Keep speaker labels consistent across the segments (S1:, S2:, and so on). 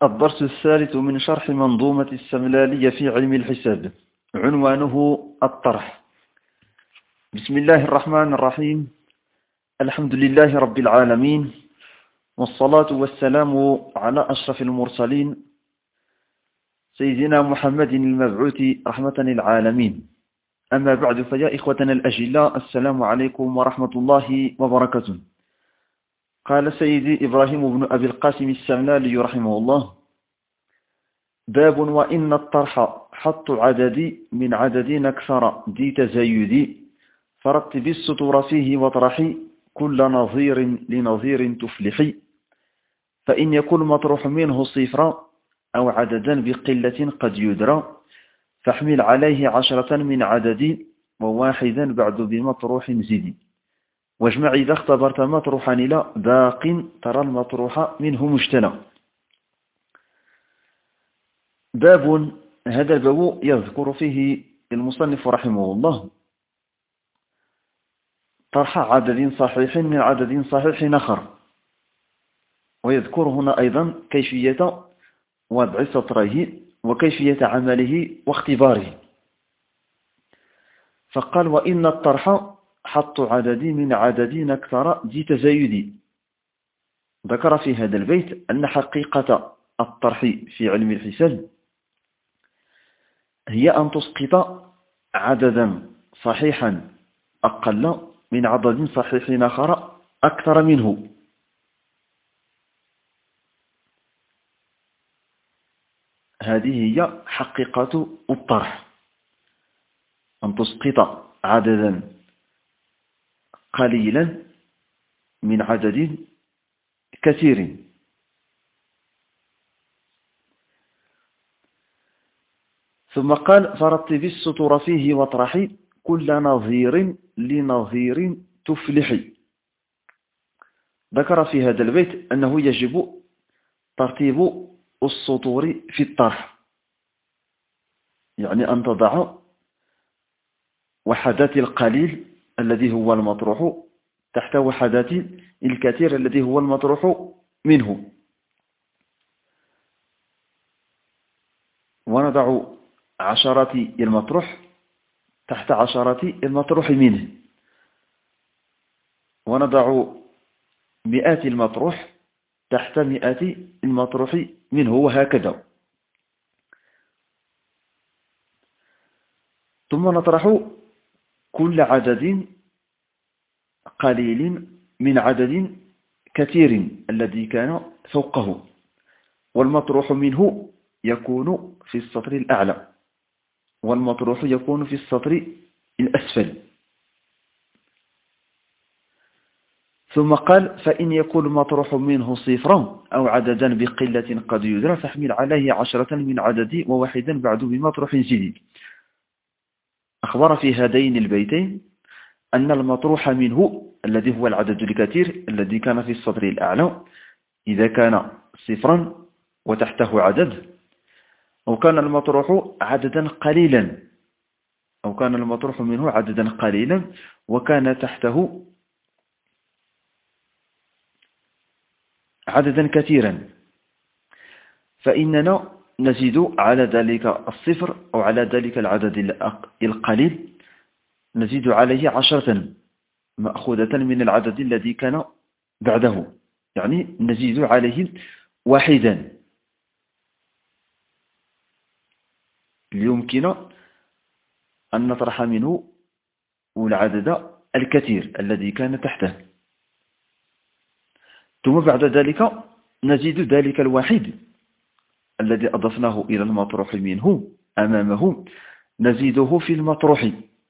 S1: الدرس الثالث من شرح منظومة السملالية في علم الحساب، عنوانه الطرح. بسم الله الرحمن الرحيم. الحمد لله رب العالمين، والصلاة والسلام على أشرف المرسلين سيدنا محمد المبعوث رحمة للعالمين. أما بعد، فيا إخوتنا الأجلاء، السلام عليكم ورحمة الله وبركاته. قال سيدي إبراهيم بن أبي القاسم السملالي رحمه الله: باب وإن الطرح حط عدد من عدد أكثر ذي تزايد، فرتب السطور فيه واطرح كل نظير لنظير تفلح. فإن يكن مطروح منه صفرا أو عددا بقلة قد يدرى، فاحمل عليه 10 من عدد وواحدا بعد بمطروح زد. واجمع إذا اختبرت مطروحا إلى باق ترى المطروح منه مجتنى. باب، هذا الباب يذكر فيه المصنف رحمه الله طرح عدد صحيح من عدد صحيح آخر، ويذكر هنا أيضا كيفية وضع سطره وكيفية عمله واختباره. فقال: وإن الطرح حط عدد من عدد أكثر ذي تزايد. ذكر في هذا البيت أن حقيقة الطرح في علم الحساب هي أن تسقط عددا صحيحا أقل من عدد صحيح آخر أكثر منه. هذه هي حقيقة الطرح، أن تسقط عددا قليلا من عدد كثير. ثم قال: فرتب السطور فيه واطرح كل نظير لنظير تفلح. ذكر في هذا البيت أنه يجب ترتيب السطور في الطرح، يعني أن تضع وحدات القليل الذي هو المطروح تحت وحدات الكثير الذي هو المطروح منه، ونضع عشرات المطروح تحت عشرات المطروح منه، ونضع مئات المطروح تحت مئات المطروح منه، وهكذا. ثم نطرح كل عدد قليل من عدد كثير الذي كان فوقه، والمطروح منه يكون في السطر الأعلى والمطروح يكون في السطر الأسفل. ثم قال: فإن يكون مطروح منه صفرا أو عددا بقلة قد يدرى، فاحمل عليه 10 من عدد وواحدا بعد بمطروح جديد. أخبر في هذين البيتين أن المطروح منه الذي هو العدد الكثير الذي كان في السطر الأعلى إذا كان صفرا وتحته عدد، أو كان المطروح عددا قليلا، أو كان المطروح منه عددا قليلا وكان تحته عددا كثيرا، فإننا نزيد على ذلك الصفر أو على ذلك العدد القليل، نزيد عليه 10 مأخوذة من العدد الذي كان بعده، يعني نزيد عليه واحدا ليمكن أن نطرح منه العدد الكثير الذي كان تحته. ثم بعد ذلك نزيد ذلك الواحد الذي أضفناه إلى المطروح منه أمامه، نزيده في المطروح،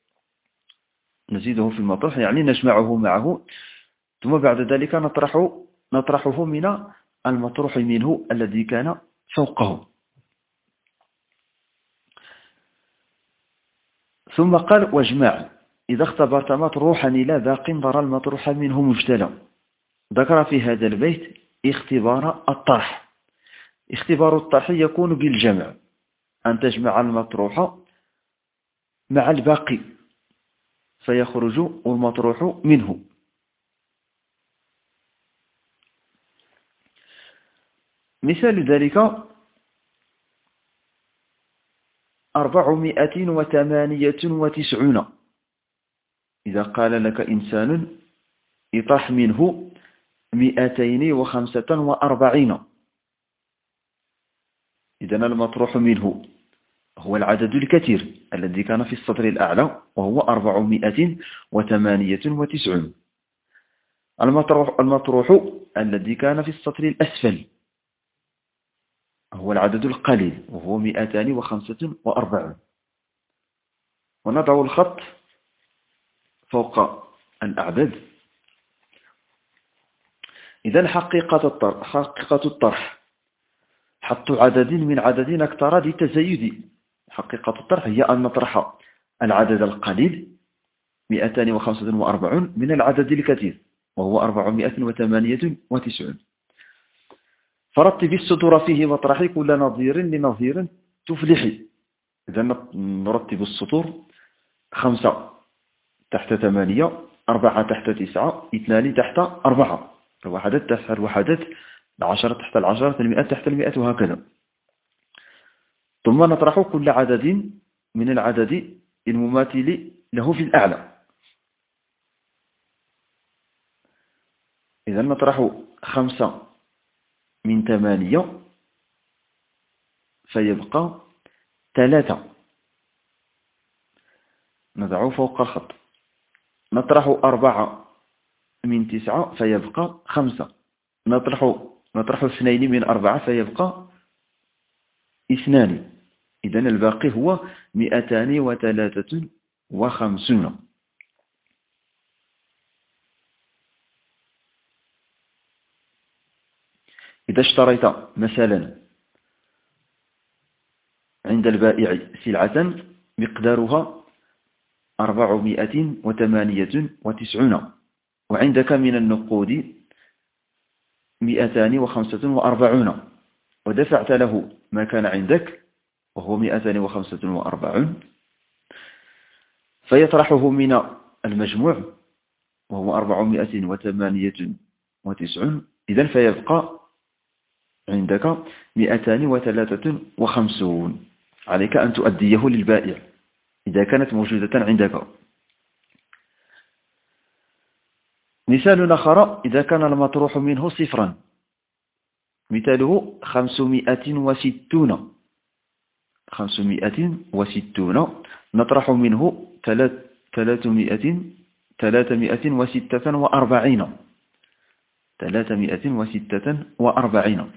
S1: يعني نجمعه معه. ثم بعد ذلك نطرحه من المطروح منه الذي كان فوقه. ثم قال: واجمع إذا اختبرت مطروحا إلى باق ضر المطروح منه مجتلى. ذكر في هذا البيت اختبار الطرح. اختبار الطرح يكون بالجمع، أن تجمع المطروح مع الباقي فيخرج المطروح منه. مثال ذلك 498. إذا قال لك إنسان اطرح منه 245. إذن المطروح منه هو العدد الكثير الذي كان في السطر الأعلى وهو 498. المطروح الذي كان في السطر الأسفل هو العدد القليل وهو 245. ونضع الخط فوق الأعداد. إذن حقيقة الطرح حط عدد من عدد أكثر لتزايد. حقيقة الطرح هي أن نطرح العدد القليل 245 من العدد الكثير وهو 498. فرتب السطور فيه واطرحي كل نظير لنظير تفلحي. إذا نرتب السطور 5 تحت 8، 4 تحت 9، 2 تحت 4، الوحدات تحت الوحدات، 10 تحت 10، 100 تحت 100 وهكذا. ثم نطرح كل عدد من العدد المماثل له في الأعلى. إذا نطرح 5 من 8 فيبقى 3. نضع فوق الخط. نطرح 4 من 9 فيبقى 5. نطرح 2 من 4 فيبقى 2. إذن الباقي هو 253. إذا اشتريت مثلا عند البائع سلعة مقدارها 498 وعندك من النقود 245 ودفعت له ما كان عندك وهو 245 فيطرحه من المجموع وهو 498. إذن فيبقى عندك 253. عليك أن تؤديه للبائع إذا كانت موجودة عندك. مثال آخر إذا كان المطروح منه صفرا، مثاله 560. 560 نطرح منه 346. 346.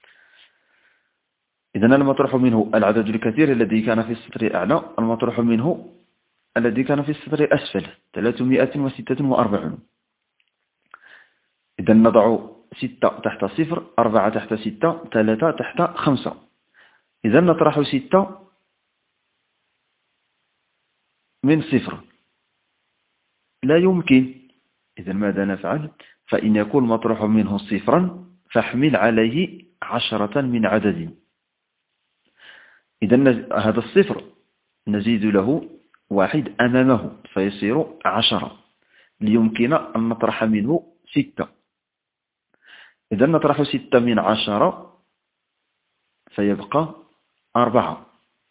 S1: إذن المطروح منه العدد الكثير الذي كان في السطر الأعلى، المطروح منه الذي كان في السطر الأسفل 346. إذن نضع 6 تحت 0، 4 تحت 6، 3 تحت 5. إذن نطرح 6 من 0 لا يمكن. إذن ماذا نفعل؟ فإن يكون مطروح منه صفرا فاحمل عليه 10 من عدد. إذن هذا الصفر نزيد له 1 أمامه فيصير 10 ليمكن أن نطرح منه 6. إذن نطرح 6 من 10 فيبقى 4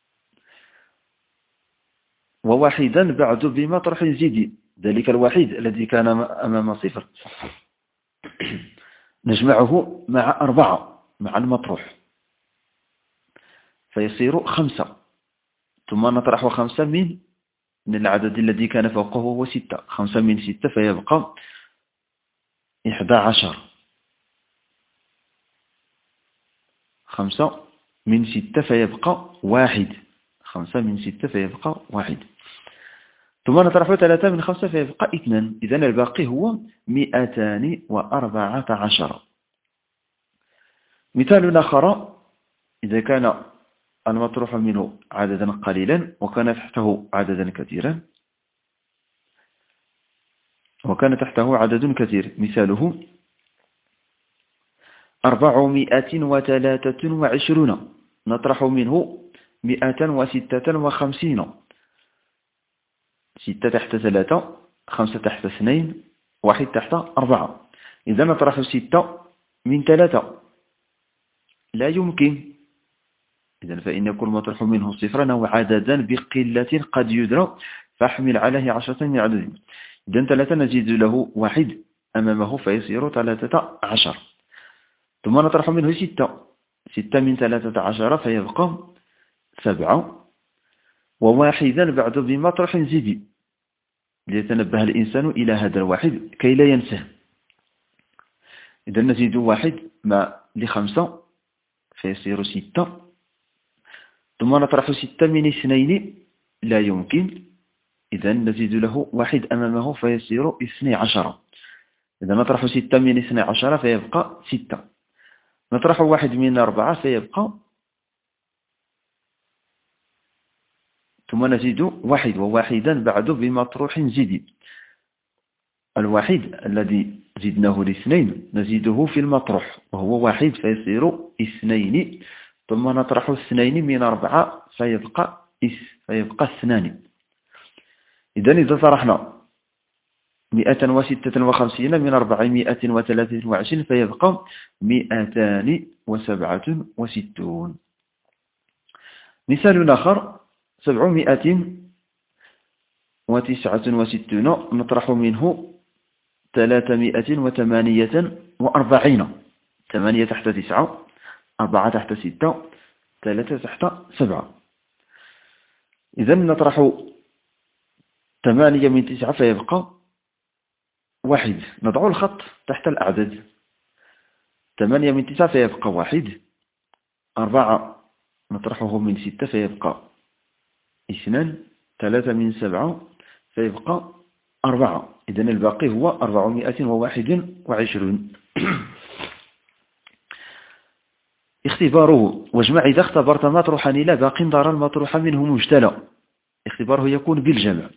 S1: وواحدا بعد بمطرح جديد. ذلك الوحيد الذي كان أمام صفر نجمعه مع 4 مع المطروح فيصير 5. ثم نطرح 5 من العدد الذي كان فوقه هو 6. 5 من 6 فيبقى 11. 5 من 6 فيبقى 1. 5 من 6 فيبقى 1. ثم نطرح 3 من 5 فيبقى 2. إذن الباقي هو 214. مثال آخر إذا كان المطروح منه عددا قليلا وكان تحته عددا كثيرا مثاله 423 نطرح منه 256. 6 تحت 3، 5 تحت 2، 1 تحت 4. إذا نطرح 6 من 3 لا يمكن. إذن فإن يكون مطروح منه صفرا أو عددا بقلة قد يدرى فاحمل عليه 10 من عدد. إذن 3 نزيد له 1 أمامه فيصير 13. ثم نطرح منه 6 من 13 فيبقى 7 وواحدا بعد بمطرح زيد ليتنبه الإنسان إلى هذا الواحد كي لا ينساه. إذا نزيد 1 مع ل5 فيصير 6 ثم نطرح 6 من 2 لا يمكن. إذا نزيد له 1 أمامه فيصير 12. إذا نطرح 6 من 12 فيبقى 6. نطرح 1 من 4 فيبقى، ثم نزيد 1 وواحدا بعد بمطروح زيد. الواحد الذي زدناه ل2 نزيده في المطروح وهو 1 فيصير 2 ثم نطرح 2 من 4 فيبقى 2. إذا طرحنا 156 من 423 فيبقى 267. مثال آخر 769 نطرح منه 348. 8 تحت 9 4 تحت 6 3 تحت 7. إذا نطرح 8 من 9 فيبقى 1. نضع الخط تحت الأعداد. 8 من 9 فيبقى 1. 4 نطرحه من 6 فيبقى 2. 3 من 7 فيبقى 4. إذن الباقي هو 421. اختباره واجمع إذا اختبرت مطروحا إلى باق دار المطروح منه مجتلى. اختباره يكون بالجمع.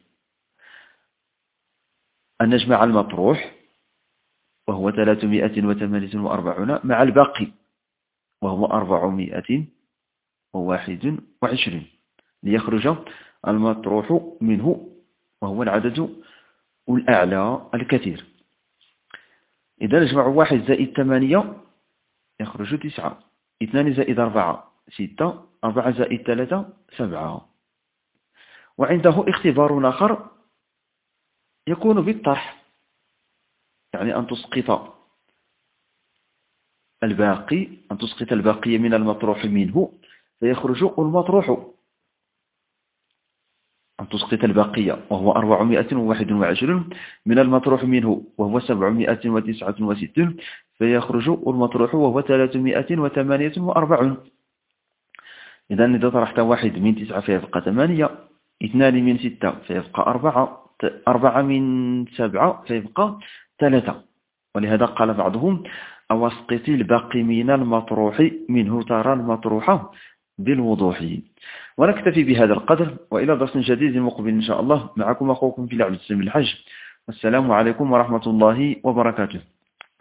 S1: أن نجمع المطروح وهو 348 مع الباقي وهو 421 ليخرج المطروح منه وهو العدد الأعلى الكثير. إذا نجمع 1 زائد 8 يخرج 9. 2 زائد 4 6. 4 زائد 3 7. وعنده اختبار آخر يكون بالطرح، يعني أن تسقط الباقي من المطروح منه فيخرج المطروح. أن تسقط الباقية وهو 421 من المطروح منه وهو 769 فيخرج المطروح وهو 348. إذا طرحت 1 من 9 فيبقى 8. 2 من 6 فيبقى 4. 4 من 7 فيبقى 3. ولهذا قال بعضهم أو اسقط الباقي من المطروح منه ترى المطروح بالوضوح. ونكتفي بهذا القدر، وإلى درس جديد مقبل إن شاء الله. معكم أخوكم في لعبة السم الحج، والسلام عليكم ورحمة الله وبركاته.